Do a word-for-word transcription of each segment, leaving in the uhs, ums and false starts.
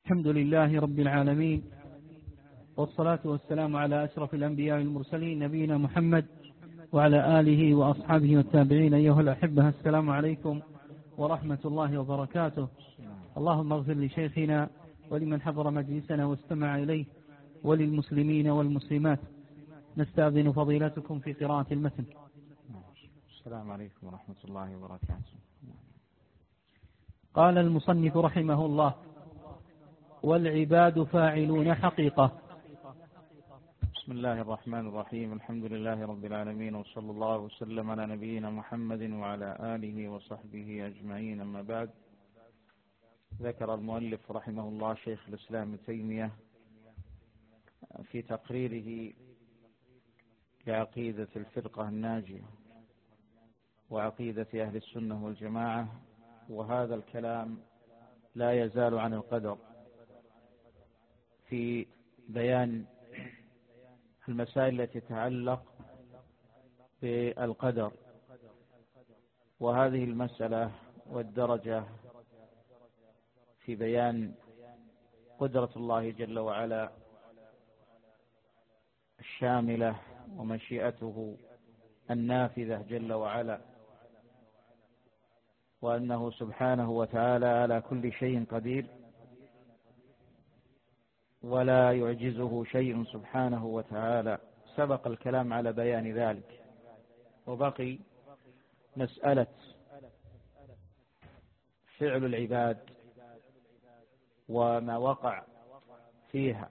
الحمد لله رب العالمين، والصلاة والسلام على أشرف الأنبياء والمرسلين نبينا محمد وعلى آله وأصحابه والتابعين. أيها الأحبة، السلام عليكم ورحمة الله وبركاته. اللهم اغفر لشيخنا ولمن حضر مجلسنا واستمع إليه وللمسلمين والمسلمات. نستأذن فضيلتكم في قراءة المتن. السلام عليكم ورحمة الله وبركاته. قال المصنف رحمه الله: والعباد فاعلون حقيقة. بسم الله الرحمن الرحيم. الحمد لله رب العالمين، وصلى الله وسلم على نبينا محمد وعلى آله وصحبه أجمعين. أما بعد، ذكر المؤلف رحمه الله شيخ الإسلام ابن تيمية في تقريره لعقيدة الفرقة الناجية وعقيدة أهل السنة والجماعة، وهذا الكلام لا يزال عن القدر في بيان المسائل التي تتعلق بالقدر. وهذه المسألة والدرجة في بيان قدرة الله جل وعلا الشاملة ومشيئته النافذة جل وعلا، وأنه سبحانه وتعالى على كل شيء قدير ولا يعجزه شيء سبحانه وتعالى. سبق الكلام على بيان ذلك، وبقي مسألة فعل العباد وما وقع فيها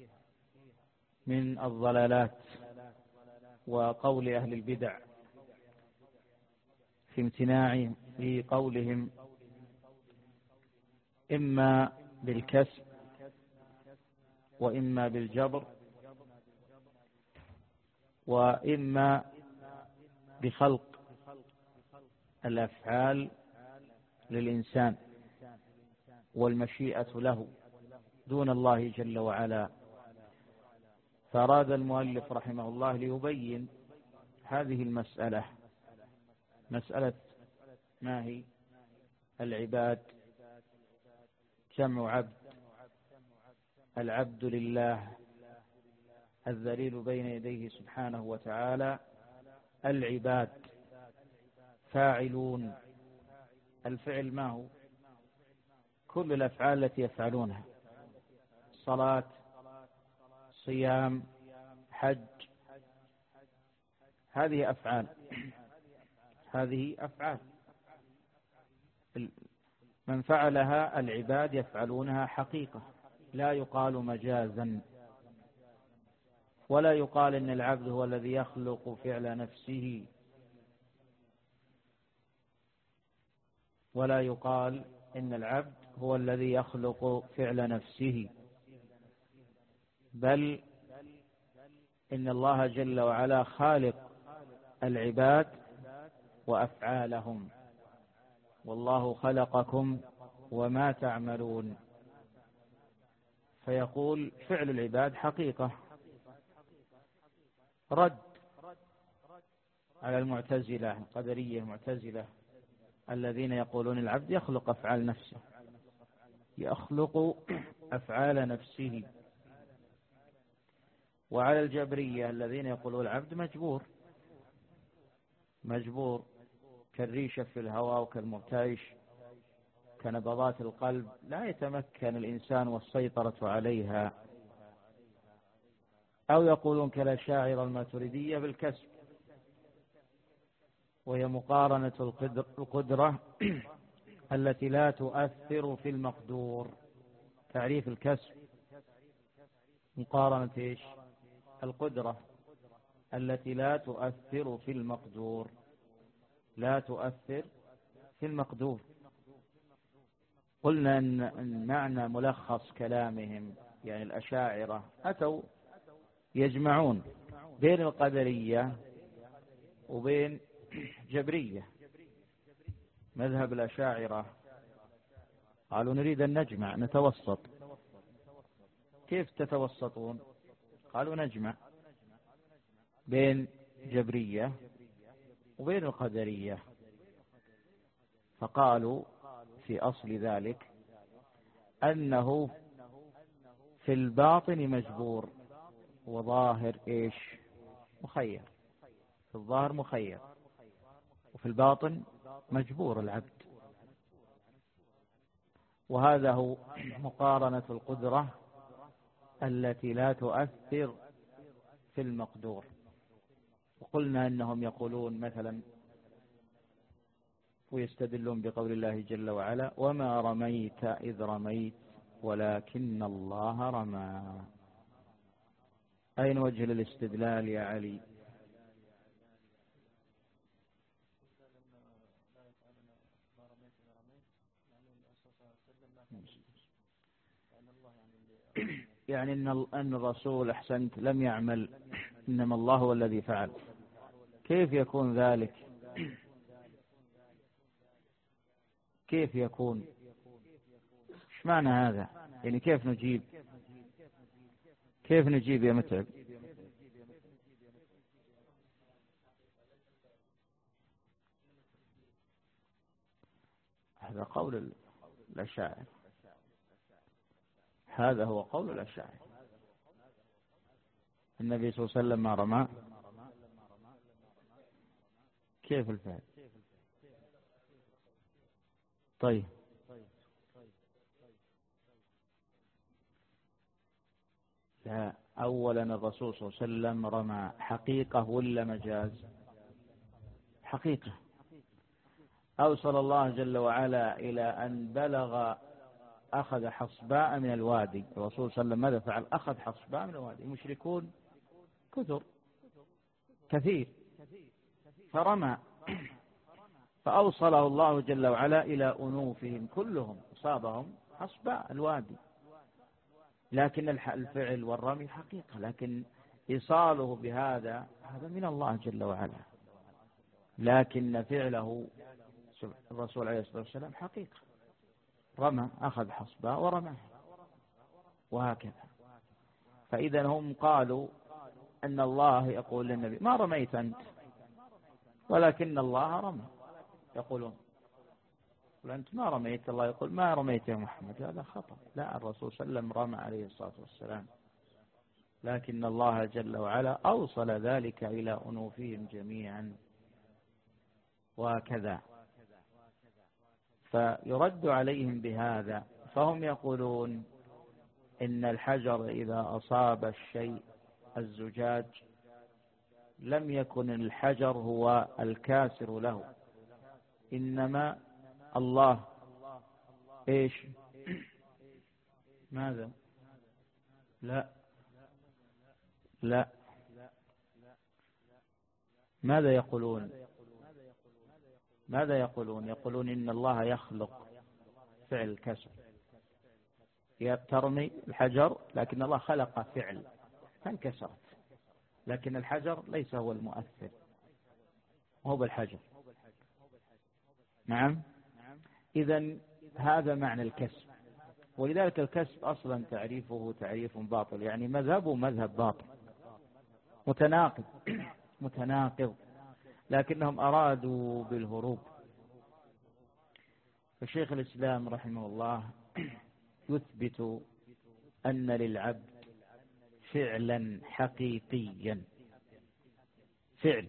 من الضلالات وقول أهل البدع في امتناع في قولهم إما بالكسب وإما بالجبر وإما بخلق الأفعال للإنسان والمشيئة له دون الله جل وعلا. فأراد المؤلف رحمه الله ليبين هذه المسألة، مسألة ما هي العباد، جمع عبد، العبد لله الذليل بين يديه سبحانه وتعالى. العباد فاعلون، الفعل ما هو؟ كل الأفعال التي يفعلونها، صلاة، صيام، حج، هذه أفعال هذه أفعال من فعلها العباد يفعلونها حقيقة، لا يقال مجازا، ولا يقال إن العبد هو الذي يخلق فعل نفسه، ولا يقال إن العبد هو الذي يخلق فعل نفسه، بل إن الله جل وعلا خالق العباد وأفعالهم. والله خلقكم وما تعملون. فيقول فعل العباد حقيقة، رد على المعتزلة القدرية المعتزلة الذين يقولون العبد يخلق أفعال نفسه، يخلق أفعال نفسه. وعلى الجبرية الذين يقولون العبد مجبور مجبور كالريشة في الهواء وكالمرتعش كنبضات القلب، لا يتمكن الإنسان والسيطرة عليها. أو يقولون كالأشاعرة الماتريدية بالكسب، وهي مقارنة القدرة التي لا تؤثر في المقدور. تعريف الكسب مقارنة إيش؟ القدرة التي لا تؤثر في المقدور، لا تؤثر في المقدور. قلنا أن معنى ملخص كلامهم، يعني الأشاعرة أتوا يجمعون بين القدرية وبين جبرية. مذهب الأشاعرة قالوا نريد أن نجمع نتوسط. كيف تتوسطون؟ قالوا نجمع بين جبرية وبين القدرية. فقالوا في أصل ذلك أنه في الباطن مجبور، وظاهر إيش؟ مخير. في الظاهر مخير، وفي الباطن مجبور العبد. وهذا هو مقارنة القدرة التي لا تؤثر في المقدور. وقلنا أنهم يقولون مثلا ويستدلون بقول الله جل وعلا: وما رميت إذ رميت ولكن الله رمى. أين وجه الاستدلال يا علي؟ يعني أن الرسول أحسنت لم يعمل، إنما الله هو الذي فعل. كيف يكون ذلك؟ كيف يكون؟ ايش معنى هذا؟ يعني كيف نجيب؟ كيف نجيب يا متعب؟ هذا قول الأشاعرة، هذا هو قول الأشاعرة. النبي صلى الله عليه وسلم ما رمى. كيف الفعل؟ طيب لا، أولا الرسول صلى الله عليه وسلم رمى حقيقة ولا مجاز؟ حقيقة. أوصل الله جل وعلا إلى أن بلغ أخذ حصباء من الوادي. الرسول صلى الله عليه وسلم ماذا فعل؟ أخذ حصباء من الوادي. المشركون كثر كثير فرمى، فأوصله الله جل وعلا إلى أنوفهم كلهم، أصابهم حصباء الوادي. لكن الفعل والرمي حقيقة، لكن إيصاله بهذا هذا من الله جل وعلا، لكن فعله الرسول عليه الصلاة والسلام حقيقة. رمى، أخذ حصباء ورماه، وهكذا. فإذا هم قالوا أن الله يقول للنبي: ما رميت أنت ولكن الله رمى. يقولون أنت ما رميت، الله يقول ما رميت يا محمد. هذا خطأ. لا، الرسول صلى الله عليه وسلم رمى عليه الصلاة والسلام، لكن الله جل وعلا أوصل ذلك إلى أنوفهم جميعا، وكذا. فيرد عليهم بهذا، فهم يقولون إن الحجر إذا أصاب الشيء الزجاج لم يكن الحجر هو الكاسر له، إنما الله. إيش؟ ماذا؟ لا لا ماذا يقولون؟ ماذا يقولون؟ يقولون إن الله يخلق فعل الكسر. ترمي الحجر لكن الله خلق فعل فانكسرت، لكن الحجر ليس هو المؤثر، هو بالحجر. نعم. إذن هذا معنى الكسب، ولذلك الكسب أصلا تعريفه تعريف باطل، يعني مذهبه مذهب باطل متناقض متناقض لكنهم أرادوا بالهروب. فشيخ الإسلام رحمه الله يثبت أن للعبد فعلا حقيقيا، فعل،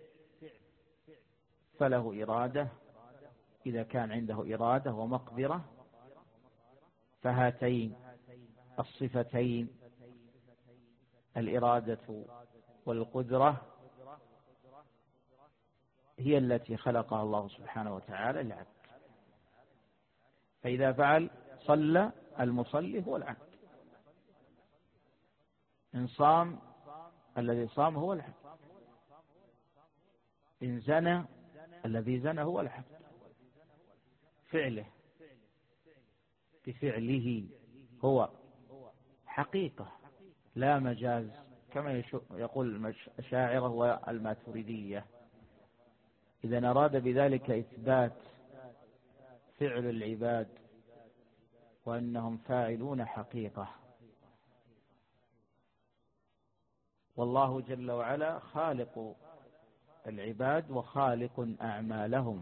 فله إرادة. إذا كان عنده إرادة ومقدرة، فهاتين الصفتين الإرادة والقدرة هي التي خلقها الله سبحانه وتعالى للعبد. فإذا فعل صلى، المصلي هو العبد. إن صام، الذي صام هو العبد. إن زنى، الذي زنى هو العبد. فعله بفعله هو حقيقة لا مجاز، كما يقول الأشاعرة والماتريدية. إذا أراد بذلك إثبات فعل العباد وأنهم فاعلون حقيقة، والله جل وعلا خالق العباد وخالق أعمالهم.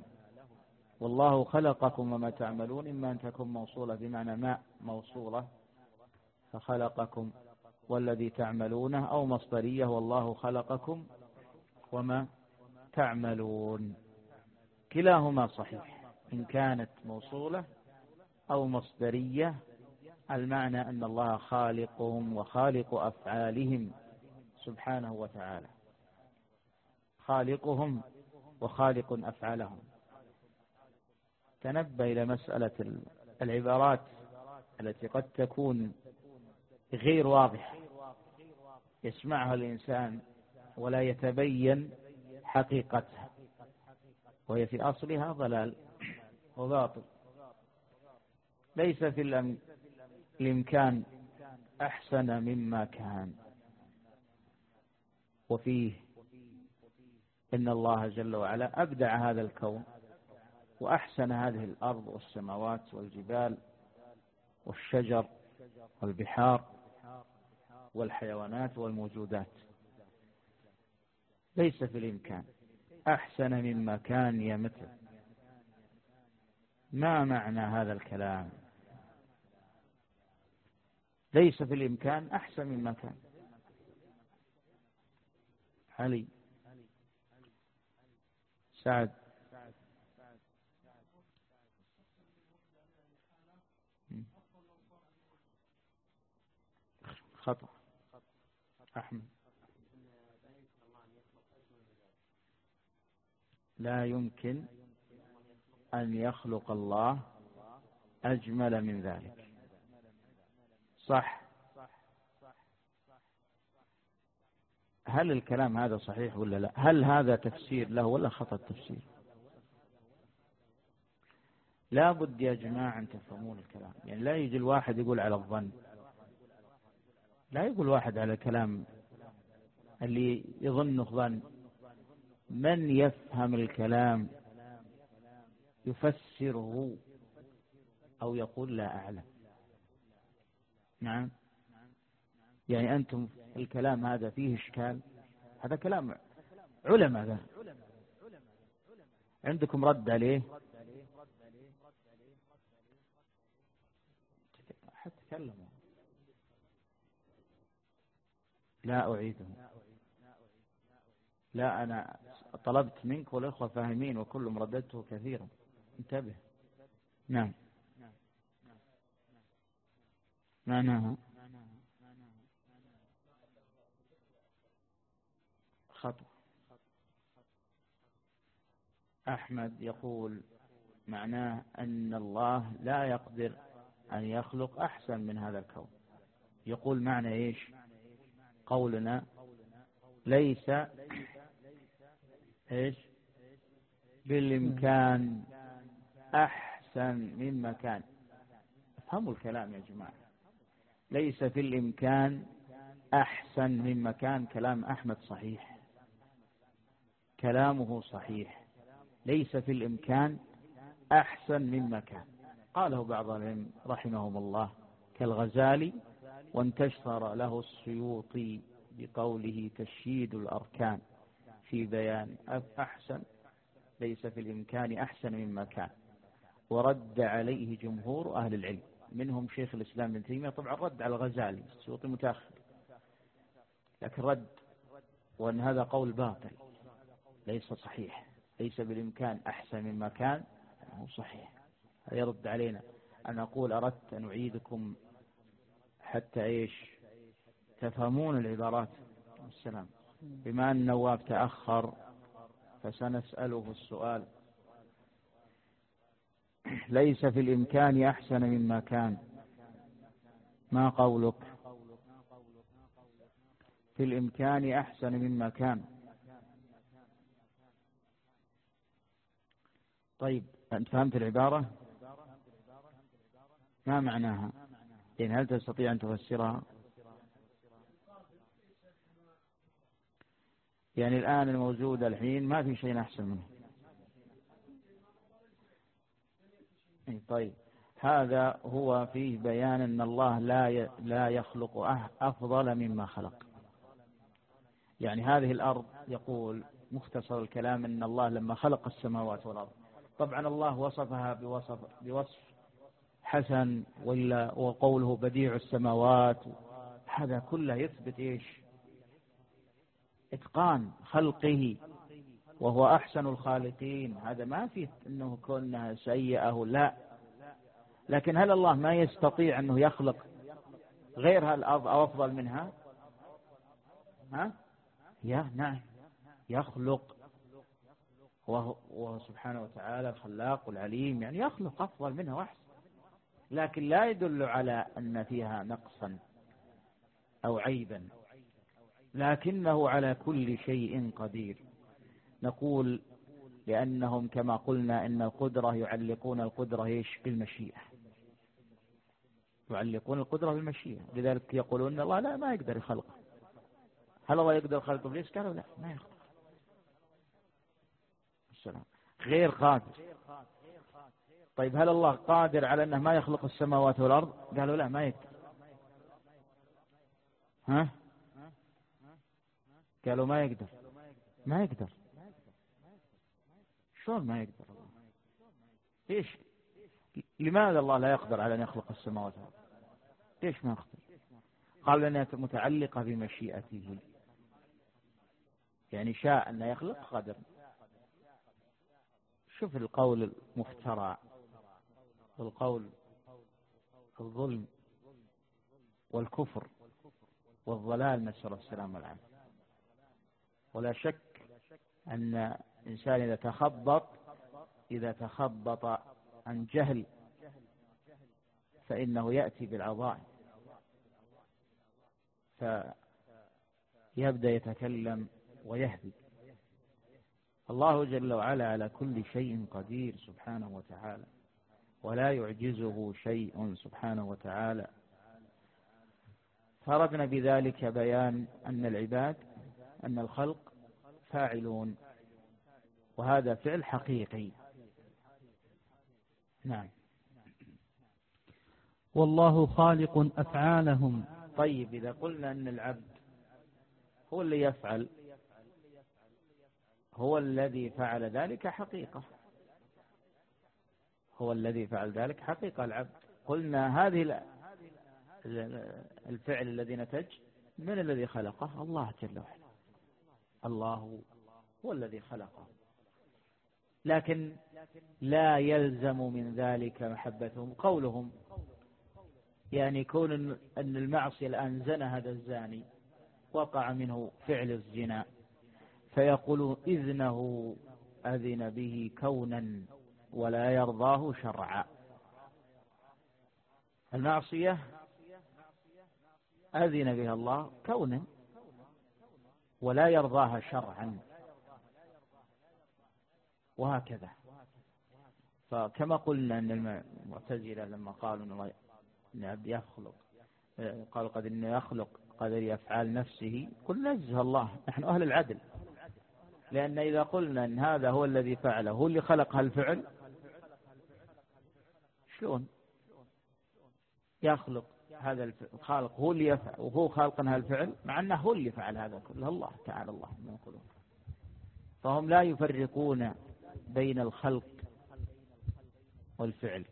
والله خلقكم وما تعملون، إما أن تكون موصولة بمعنى ما موصولة، فخلقكم والذي تعملونه، أو مصدرية والله خلقكم وما تعملون. كلاهما صحيح إن كانت موصولة أو مصدرية، المعنى أن الله خالقهم وخالق أفعالهم سبحانه وتعالى، خالقهم وخالق أفعالهم. تنبه إلى مسألة العبارات التي قد تكون غير واضحة يسمعها الإنسان ولا يتبين حقيقتها، وهي في أصلها ضلال وباطل. ليس في الإمكان أحسن مما كان، وفيه إن الله جل وعلا أبدع هذا الكون وأحسن هذه الأرض والسماوات والجبال والشجر والبحار والحيوانات والموجودات. ليس في الإمكان أحسن مما كان يا مثل. ما معنى هذا الكلام؟ ليس في الإمكان أحسن مما كان. علي سعد خطأ. أحمد لا يمكن أن يخلق الله أجمل من ذلك. صح. هل الكلام هذا صحيح ولا لا؟ هل هذا تفسير له ولا خطأ التفسير؟ لا بد يا جماعة أن تفهمون الكلام. يعني لا يجي الواحد يقول على الظن، لا يقول واحد على كلام اللي يظنه ظن. من يفهم الكلام يفسره أو يقول لا أعلم. نعم، يعني أنتم الكلام هذا فيه إشكال، هذا كلام علماء، ذا عندكم رد عليه؟ حتى تكلموا. لا أعيده. لا، أنا طلبت منك والإخوة فاهمين وكلهم رددته كثيرا. انتبه. نعم. معناها خطأ. أحمد يقول معناه أن الله لا يقدر أن يخلق أحسن من هذا الكون. يقول معنى إيش قولنا ليس إيش بالإمكان أحسن مما كان. افهموا الكلام يا جماعة. ليس في الإمكان أحسن مما كان. كلام أحمد صحيح، كلامه صحيح. ليس في الإمكان أحسن مما كان. قاله بعض العلم رحمهم الله كالغزالي، وانتشر له السيوطي بقوله تشييد الأركان في بيان أحسن. ليس في الإمكان أحسن مما كان. ورد عليه جمهور أهل العلم، منهم شيخ الإسلام ابن تيمية. طبعا رد على الغزالي، السيوطي متأخر، لكن رد وأن هذا قول باطل ليس صحيح. ليس بالإمكان أحسن مما كان هو صحيح. هذا يرد علينا أن أقول أردت أن أعيدكم حتى إيش تفهمون العبارات. السلام. بما أن النواب تأخر فسنسأله السؤال. ليس في الإمكان أحسن مما كان، ما قولك؟ في الإمكان أحسن مما كان. طيب أنت فهمت العبارة؟ ما معناها؟ يعني هل تستطيع أن تفسرها؟ يعني الآن الموجود الحين ما في شيء أحسن منه. طيب هذا هو فيه بيان أن الله لا لا يخلق أفضل مما خلق. يعني هذه الأرض، يقول مختصر الكلام أن الله لما خلق السماوات والأرض، طبعا الله وصفها بوصف, بوصف حسن، ولا وقوله بديع السماوات، هذا كله يثبت إيش؟ إتقان خلقه، وهو أحسن الخالقين. هذا ما فيه أنه كونها سيئة، لا. لكن هل الله ما يستطيع أنه يخلق غيرها أو أفضل منها؟ ها؟ يا نعم، يخلق، وهو سبحانه وتعالى الخلاق العليم، يعني يخلق أفضل منها وأحسن، لكن لا يدل على أن فيها نقصا أو عيبا، لكنه على كل شيء قدير. نقول لأنهم كما قلنا إن القدرة يعلقون القدرة إيش؟ بالمشيئة، يعلقون القدرة بالمشيئة، لذلك يقولون إن الله لا ما يقدر يخلق. هل الله يقدر خلق إبليس؟ قالوا لا، ما يقدر. السلام غير قادر. طيب هل الله قادر على أنه ما يخلق السماوات والأرض؟ قالوا لا، ما يقدر. ها؟ قالوا ما يقدر، ما يقدر. شلون ما يقدر الله؟ ليش؟ لماذا الله لا يقدر على أن يخلق السماوات والأرض؟ ليش ما يقدر؟ قال لأنها متعلقة بمشيئته، يعني شاء أن يخلق قدر. شوف القول المفترى والقول الظلم والكفر والضلال، نسأل الله السلامة والعافية. ولا شك أن الإنسان إذا تخبط إذا تخبط عن جهل فإنه يأتي بالعظائم، فيبدأ يتكلم ويهدي. الله جل وعلا على كل شيء قدير سبحانه وتعالى، ولا يعجزه شيء سبحانه وتعالى. فأردنا بذلك بيان أن العباد أن الخلق فاعلون، وهذا فعل حقيقي. نعم. والله خالق أفعالهم. طيب إذا قلنا أن العبد هو اللي يفعل، هو الذي فعل ذلك حقيقة، هو الذي فعل ذلك حقيقة العبد. قلنا هذه الفعل الذي نتج من الذي خلقه؟ الله جل وعلا، الله هو الذي خلقه، لكن لا يلزم من ذلك محبتهم. قولهم يعني كون أن المعصية الآن زنى هذا الزاني، وقع منه فعل الزنا، فيقولون إذنه أذن به كونا ولا يرضاه شرعا. المعصية أذن بها الله كونا ولا يرضاها شرعا، وهكذا. فكما قلنا أن المعتزلة لما قالوا أن الله العبد يخلق، قالوا قد إنه يخلق قدر يفعل نفسه، قل نزه الله، نحن أهل العدل. لأن إذا قلنا أن هذا هو الذي فعله، هو اللي خلق هالفعل، شلون يخلق هذا الخالق هو اللي يفعل وهو خالق هالفعل، مع أنه هو اللي فعل هذا كله، الله تعالى الله ما يقولون. فهم لا يفرقون بين الخلق والفعل،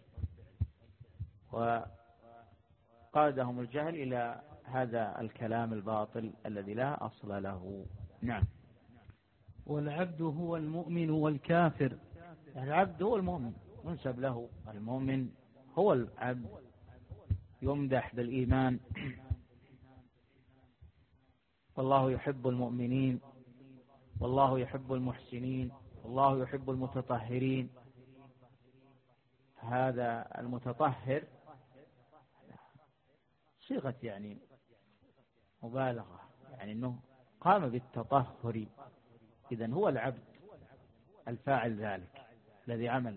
وقادهم الجهل إلى هذا الكلام الباطل الذي لا أصل له. نعم. والعبد هو المؤمن والكافر. العبد هو المؤمن، ينسب له المؤمن، هو العبد، يمدح بالإيمان. والله يحب المؤمنين، والله يحب المحسنين، والله يحب المتطهرين. هذا المتطهر صيغة يعني مبالغة، يعني أنه قام بالتطهر، إذن هو العبد الفاعل ذلك، الذي عمل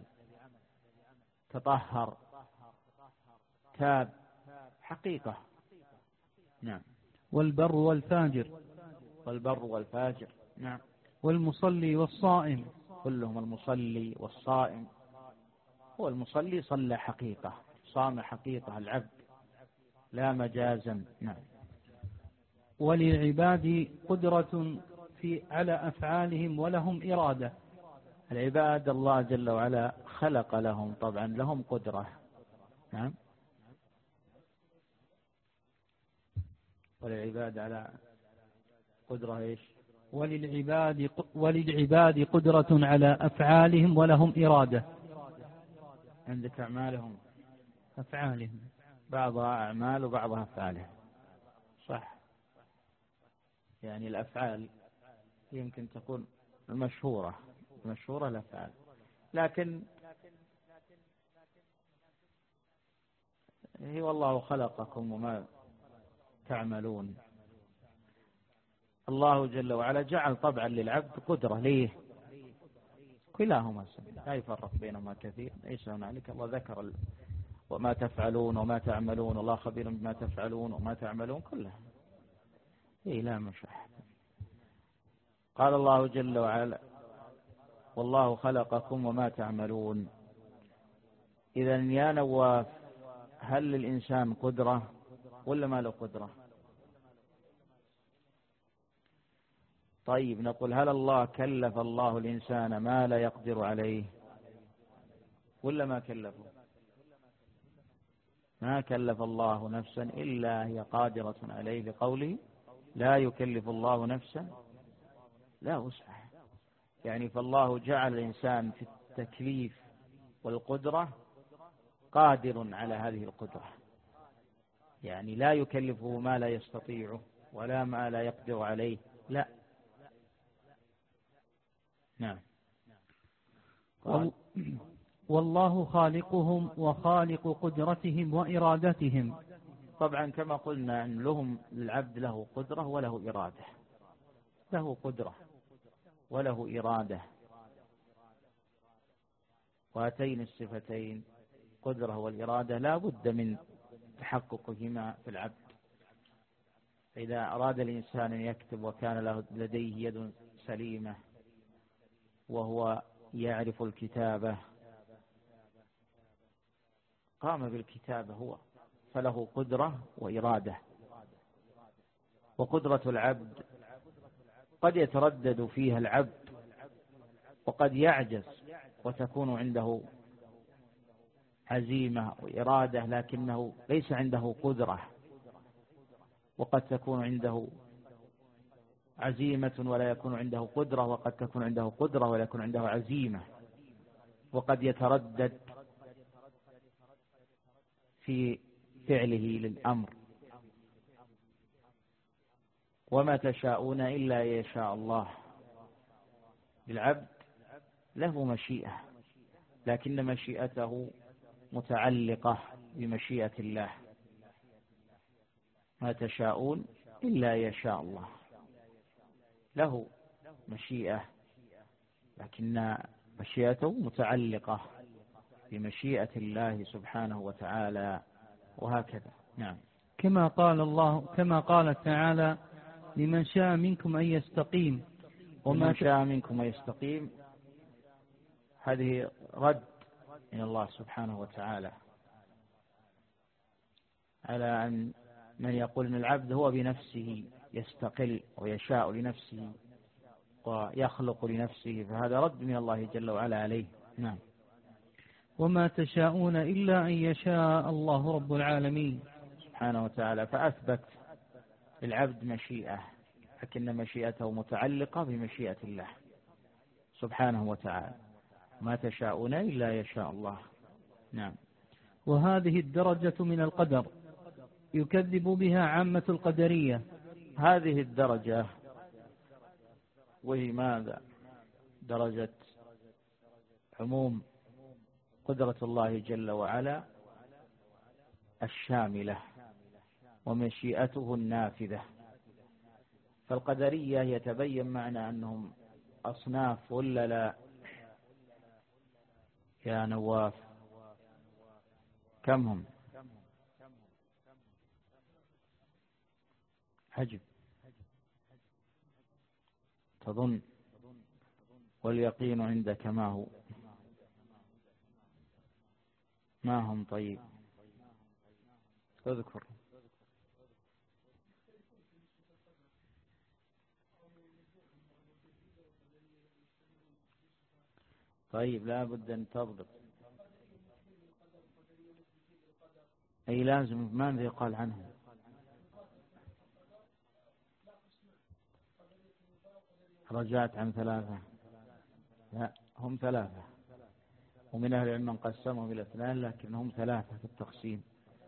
تطهر تاب حقيقة. نعم. والبر والفاجر. والبر والفاجر. نعم. والمصلي والصائم. كلهم المصلي والصائم. هو المصلي صلى حقيقة، صام حقيقة العبد لا مجازا. نعم. وللعباد قدرة في على أفعالهم ولهم إرادة. العباد الله جل وعلا خلق لهم، طبعا لهم قدرة نعم. وللعباد على قدرة إيش؟ وللعباد وللعباد قدرة على أفعالهم ولهم إرادة. عندك أعمالهم أفعالهم بعضها أعمال وبعضها أفعالهم، صح. يعني الأفعال يمكن تكون المشهورة المشهورة الأفعال، لكن هي والله خلقكم وما تعملون. الله جل وعلا جعل طبعا للعبد قدرة، ليه؟ كلاهما سبيل، لا يفرق بينهما كثير، ليس هنالك. الله ذكر ال... وما تفعلون وما تعملون، الله خبير بما تفعلون وما تعملون كلها. إيه لا مشاحة. قال الله جل وعلا: والله خلقكم وما تعملون. إذا يا نواف، هل للإنسان قدرة ولا ما له قدرة؟ طيب نقول: هل الله كلف الله الإنسان ما لا يقدر عليه ولا ما كلفه؟ ما كلف الله نفسا إلا هي قادرة عليه، لقوله: لا يكلف الله نفسا لا وسعها. يعني فالله جعل الإنسان في التكليف والقدرة قادر على هذه القدرة، يعني لا يكلفه ما لا يستطيعه ولا ما لا يقدر عليه، لا. نعم. والله خالقهم وخالق قدرتهم وإرادتهم. طبعا كما قلنا أن لهم العبد له قدرة وله إرادة، له قدرة وله إرادة، وهاتين الصفتين قدرة والإرادة لا بد من تحققهما في العبد. إذا أراد الإنسان أن يكتب وكان له لديه يد سليمة وهو يعرف الكتابة قام بالكتابة هو، فله قدرة وإرادة. وقدرة العبد قد يتردد فيها العبد وقد يعجز وتكون عنده عزيمة وإرادة لكنه ليس عنده قدرة، وقد تكون عنده عزيمة ولا يكون عنده قدرة، وقد تكون عنده قدرة ولا يكون عنده عزيمة، وقد يتردد في فعله للأمر. وما تشاءون إلا يشاء الله. العبد له مشيئة، لكن مشيئته متعلقة بمشيئة الله. ما تشاءون إلا يشاء الله، له مشيئة لكن مشيئته متعلقة بمشيئة الله سبحانه وتعالى، وهكذا. نعم. كما قال الله كما قال تعالى: لمن شاء منكم أن يستقيم. وما شاء منكم أن يستقيم، هذه رد من الله سبحانه وتعالى على أن من يقول من العبد هو بنفسه يستقل ويشاء لنفسه ويخلق لنفسه، فهذا رد من الله جل وعلا عليه. نعم. وما تشاءون إلا أن يشاء الله رب العالمين سبحانه وتعالى، فأثبت العبد مشيئة، لكن مشيئته متعلقة بمشيئة الله سبحانه وتعالى. ما تشاءون إلا يشاء الله. نعم. وهذه الدرجة من القدر يكذب بها عامة القدرية. هذه الدرجة وهي ماذا؟ درجة عموم قدرة الله جل وعلا الشاملة ومشيئته النافذة. فالقدرية يتبين معنا أنهم أصناف ولا لا يا نواف؟ كم هم؟ حجب تظن؟ واليقين عندك ما هو؟ ما هم؟ طيب اذكر. طيب لا بد أن تضبط. أي لازم ماذا يقال عنهم؟ رجعت عن ثلاثة. لا، هم ثلاثة، ومن أهل العلم من قسمهم إلى اثنان، لكن هم ثلاثة في التقسيم.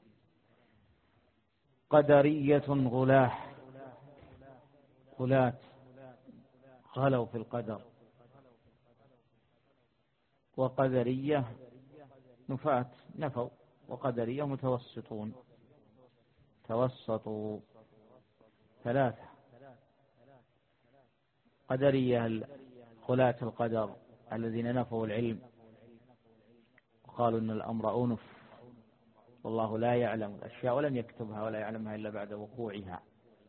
قدرية غلاة، غلاة غلوا في القدر، وقدرية نفاة نفوا، وقدرية متوسطون توسطوا. ثلاثة: قدرية غلاة القدر الذين نفوا العلم وقالوا إن الأمر أنف، والله لا يعلم الأشياء ولم يكتبها ولا يعلمها إلا بعد وقوعها.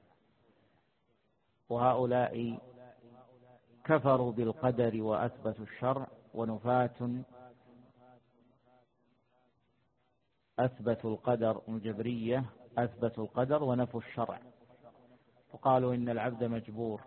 وهؤلاء كفروا بالقدر وأثبتوا الشرع، ونفاة أثبتوا القدر، الجبرية أثبتوا القدر ونفوا الشرع، وقالوا إن العبد مجبور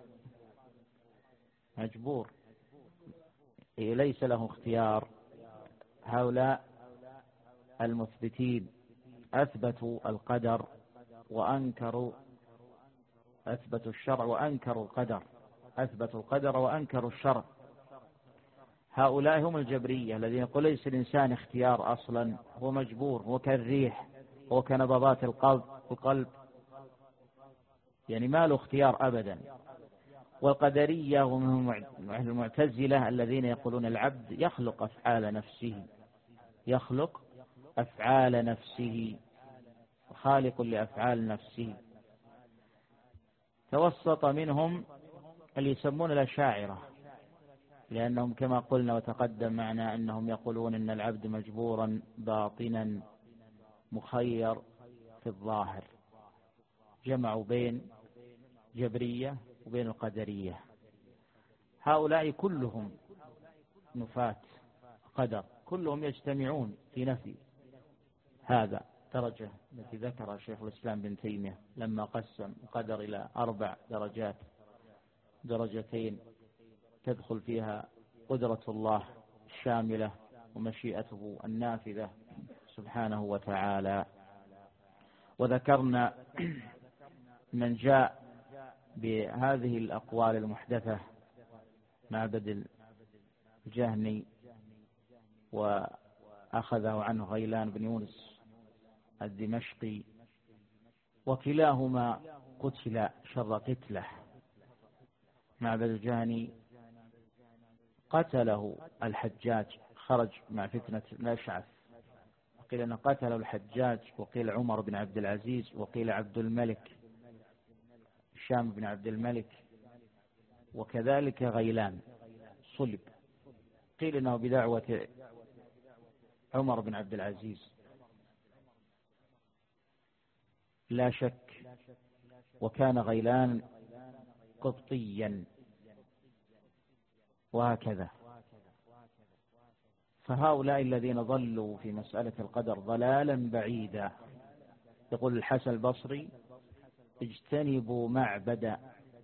مجبور ليس له اختيار. هؤلاء المثبتين أثبتوا القدر وأنكروا أثبتوا الشرع وأنكروا القدر، أثبتوا القدر وأنكروا الشرع. هؤلاء هم الجبرية الذين يقول ليس الإنسان اختيار أصلا، هو مجبور، هو كالريح، هو كنبضات القلب القلب يعني ما له اختيار أبدا. والقدرية هم المعتزلة الذين يقولون العبد يخلق أفعال نفسه، يخلق أفعال نفسه، خالق لأفعال نفسه. توسط منهم اللي يسمون الأشاعرة، لأنهم كما قلنا وتقدم معنا أنهم يقولون أن العبد مجبورا باطنا مخير في الظاهر. جمعوا بين جبرية وبين القدرية. هؤلاء كلهم نفاة قدر، كلهم يجتمعون في نفي هذا درجة التي ذكرها شيخ الإسلام بن تيمية لما قسم القدر إلى أربع درجات: درجتين تدخل فيها قدرة الله الشاملة ومشيئته النافذة سبحانه وتعالى. وذكرنا من جاء بهذه الأقوال المحدثة: معبد الجهني، وأخذه عنه غيلان بن يونس الدمشقي، وكلاهما قتل شر قتله. معبد الجهني قتله الحجاج، خرج مع فتنة الأشعث، وقيل أنه قتله الحجاج، وقيل عمر بن عبد العزيز، وقيل عبد الملك هشام بن عبد الملك، وكذلك غيلان صلب. قيل أنه بدعوة عمر بن عبد العزيز لا شك، وكان غيلان قبطيا، وهكذا. فهؤلاء الذين ضلوا في مسألة القدر ضلالا بعيدا. يقول الحسن البصري: اجتنبوا معبد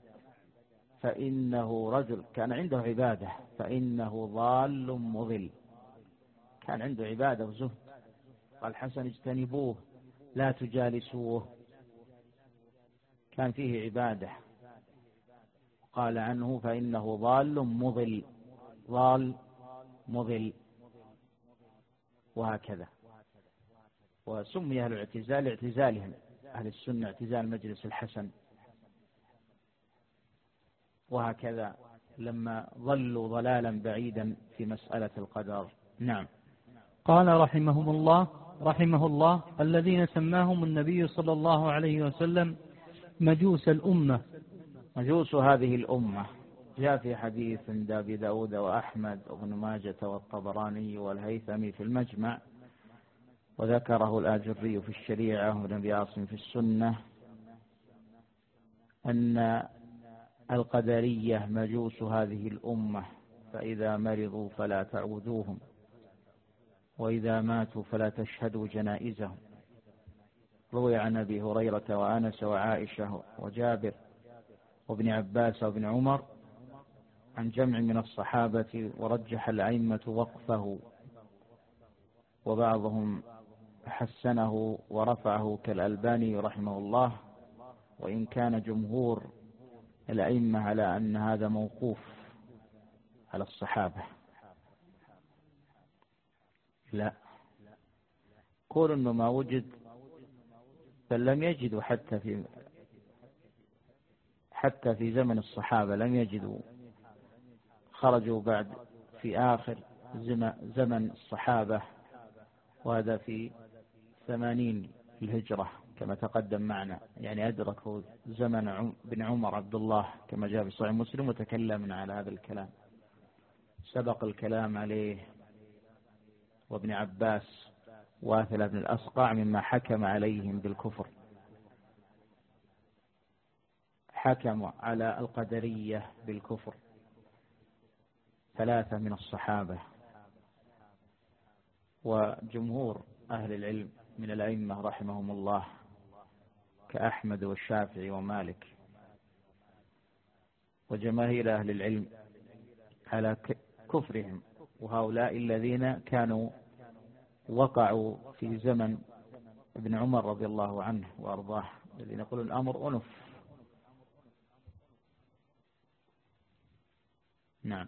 فإنه رجل كان عنده عبادة فإنه ضال مضل. كان عنده عبادة وزهد، قال الحسن: اجتنبوه لا تجالسوه. كان فيه عبادة، قال عنه: فإنه ضال مضل، ضال مضل، وهكذا. وسمي أهل الاعتزال اعتزالهم، أهل السنة اعتزال مجلس الحسن، وهكذا لما ضلوا ضلالا بعيدا في مسألة القدر. نعم. قال رحمهم الله رحمه الله الذين سماهم النبي صلى الله عليه وسلم مجوس الأمة. مجوس هذه الأمة جاء في حديث عند أبي داود وأحمد وابن ماجة والطبراني والهيثمي في المجمع، وذكره الآجري في الشريعة وابن أبي عاصم في السنة، أن القدرية مجوس هذه الأمة، فإذا مرضوا فلا تعودوهم، وإذا ماتوا فلا تشهدوا جنائزهم. روي عن أبي هريرة وأنس وعائشة وجابر وابن عباس وابن عمر عن جمع من الصحابة، ورجح الأئمة وقفه، وبعضهم حسنه ورفعه كالألباني رحمه الله، وإن كان جمهور الأئمة على أن هذا موقوف على الصحابة. لا، قول إنه ما وجد، بل لم يجدوا حتى في حتى في زمن الصحابة لم يجدوا، خرجوا بعد في آخر زمن الصحابة، وهذا في ثمانين الهجرة كما تقدم معنا، يعني أدركوا زمن بن عمر عبد الله كما جاء في صحيح مسلم، وتكلمنا على هذا الكلام، سبق الكلام عليه. وابن عباس واثلة بن الأصقع مما حكم عليهم بالكفر، حكموا على القدرية بالكفر ثلاثة من الصحابة. وجمهور أهل العلم من الأئمة رحمهم الله كأحمد والشافعي ومالك وجماهير أهل العلم على كفرهم، وهؤلاء الذين كانوا وقعوا في زمن ابن عمر رضي الله عنه وأرضاه، الذين يقولون الأمر أنف. نعم.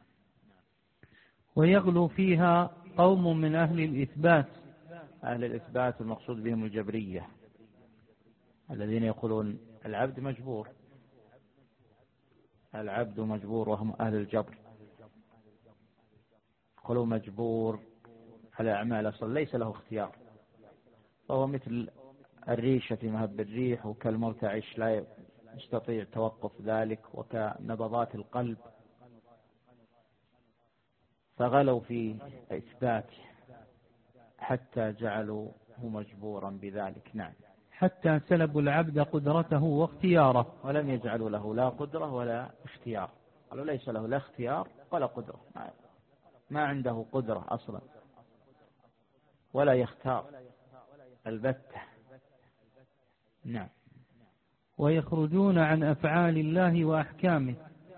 ويغلو فيها قوم من أهل الإثبات. أهل الإثبات المقصود بهم الجبرية، الذين يقولون العبد مجبور، العبد مجبور، وهم أهل الجبر، يقولون مجبور على أعمال أصلا ليس له اختيار، فهو مثل الريشة في مهب الريح، وكالمرتعش لا يستطيع توقف ذلك، وكنبضات القلب، فغلوا في إثباته حتى جعلوه مجبورا بذلك. نعم. حتى سلبوا العبد قدرته واختياره، ولم يجعلوا له لا قدرة ولا اختيار، قالوا ليس له لا اختيار ولا قدرة، ما عنده قدرة أصلا ولا يختار البتة. نعم. ويخرجون عن أفعال الله وأحكامه.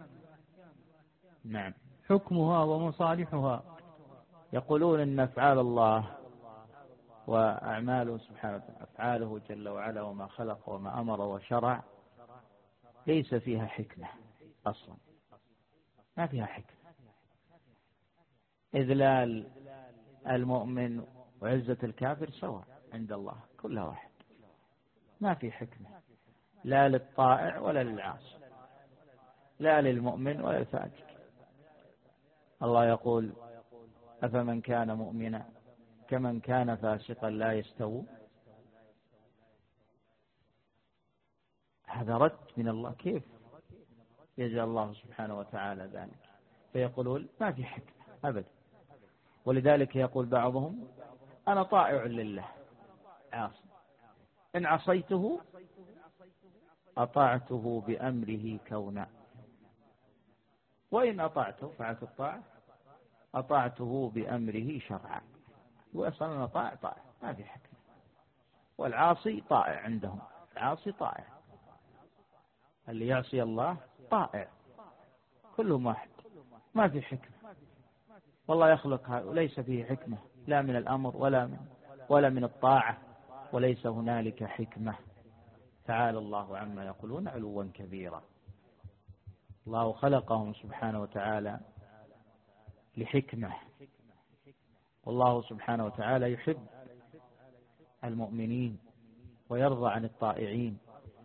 نعم. حكمها ومصالحها. يقولون إن أفعال الله وأعماله سبحانه وتعالى، أفعاله جل وعلا وما خلق وما أمر وشرع، ليس فيها حكمة أصلا، ما فيها حكمة. إذلال المؤمن وعزة الكافر سواء عند الله، كل واحد، ما في حكمة، لا للطائع ولا للعاصي، لا للمؤمن ولا للفاجر. الله يقول أفمن كان مؤمنا كمن كان فاسقا لا يستوون. هذا رد من الله، كيف يجعل الله سبحانه وتعالى ذلك؟ فيقولون ما في حكمة أبدا. ولذلك يقول بعضهم أنا طائع لله عاصي، إن عصيته أطعته بأمره كونا، وإن أطعته فعلت الطاعة أطعته بأمره شرعا. وأصلا أنا طائع طائع، ما في حكمة. والعاصي طائع عندهم، العاصي طائع، اللي يعصي الله طائع، كلهم واحد، ما في حكمة. والله يخلق وليس فيه حكمة، لا من الأمر ولا من ولا من الطاعة، وليس هنالك حكمة. تعالى الله عما يقولون علوا كبيرا. الله خلقهم سبحانه وتعالى لحكمة، والله سبحانه وتعالى يحب المؤمنين ويرضى عن الطائعين،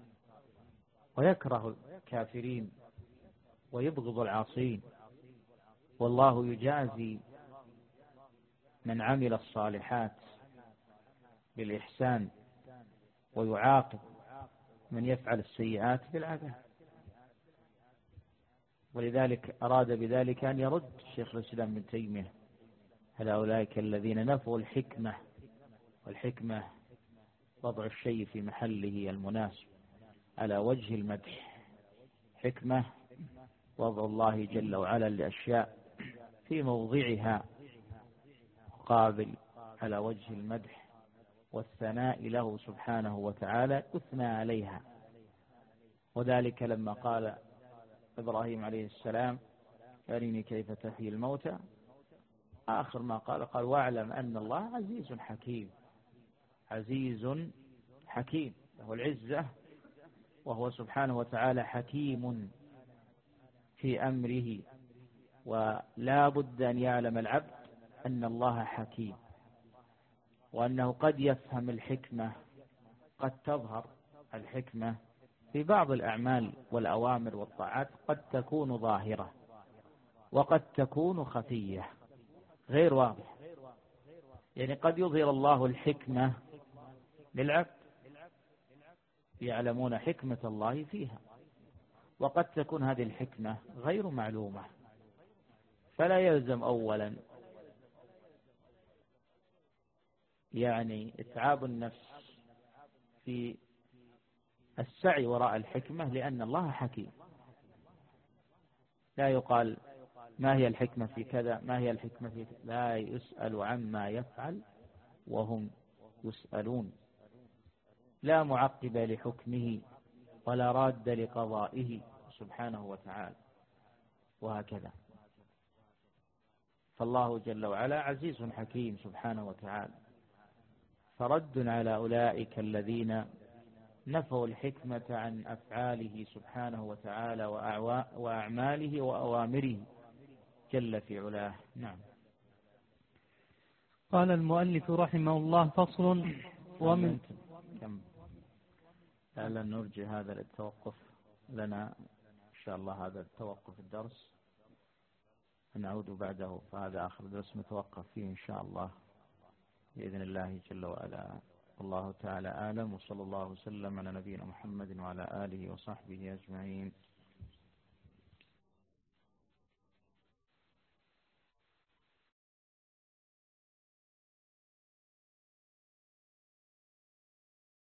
ويكره الكافرين ويبغض العاصين. والله يجازي من عمل الصالحات بالإحسان، ويعاقب من يفعل السيئات بالعذاب. ولذلك أراد بذلك أن يرد شيخ الإسلام ابن تيمية على أولئك الذين نفوا الحكمة، والحكمة وضع الشيء في محله المناسب على وجه المدح. حكمة وضع الله جل وعلا لأشياء في موضعها قابل على وجه المدح والثناء له سبحانه وتعالى، أثنى عليها. وذلك لما قال إبراهيم عليه السلام أرني كيف تحيي الموتى، آخر ما قال قال واعلم أن الله عزيز حكيم. عزيز حكيم، له العزة، وهو سبحانه وتعالى حكيم في أمره. ولا بد أن يعلم العبد أن الله حكيم، وأنه قد يفهم الحكمة، قد تظهر الحكمة في بعض الأعمال والأوامر والطاعات، قد تكون ظاهرة وقد تكون خفية غير واضحة. يعني قد يظهر الله الحكمة للعبد يعلمون حكمة الله فيها، وقد تكون هذه الحكمة غير معلومة. فلا يلزم أولا يعني إتعاب النفس في السعي وراء الحكمة، لأن الله حكيم. لا يقال ما هي الحكمة في كذا، ما هي الحكمة في كذا، لا يسأل عما يفعل وهم يسألون. لا معقب لحكمه ولا راد لقضائه سبحانه وتعالى، وهكذا. فالله جل وعلا عزيز حكيم سبحانه وتعالى. فرد على أولئك الذين نفوا الحكمة عن أفعاله سبحانه وتعالى وأعماله وأوامره جل في علاه. نعم. قال المؤلف رحمه الله: فصل. ومن كم لعل نرجي هذا للتوقف لنا إن شاء الله، هذا التوقف الدرس نعود بعده، فهذا آخر درس نتوقف فيه إن شاء الله بإذن الله جل وعلا. الله تعالى أعلم، وصلى الله وسلم على نبينا محمد وعلى آله وصحبه أجمعين.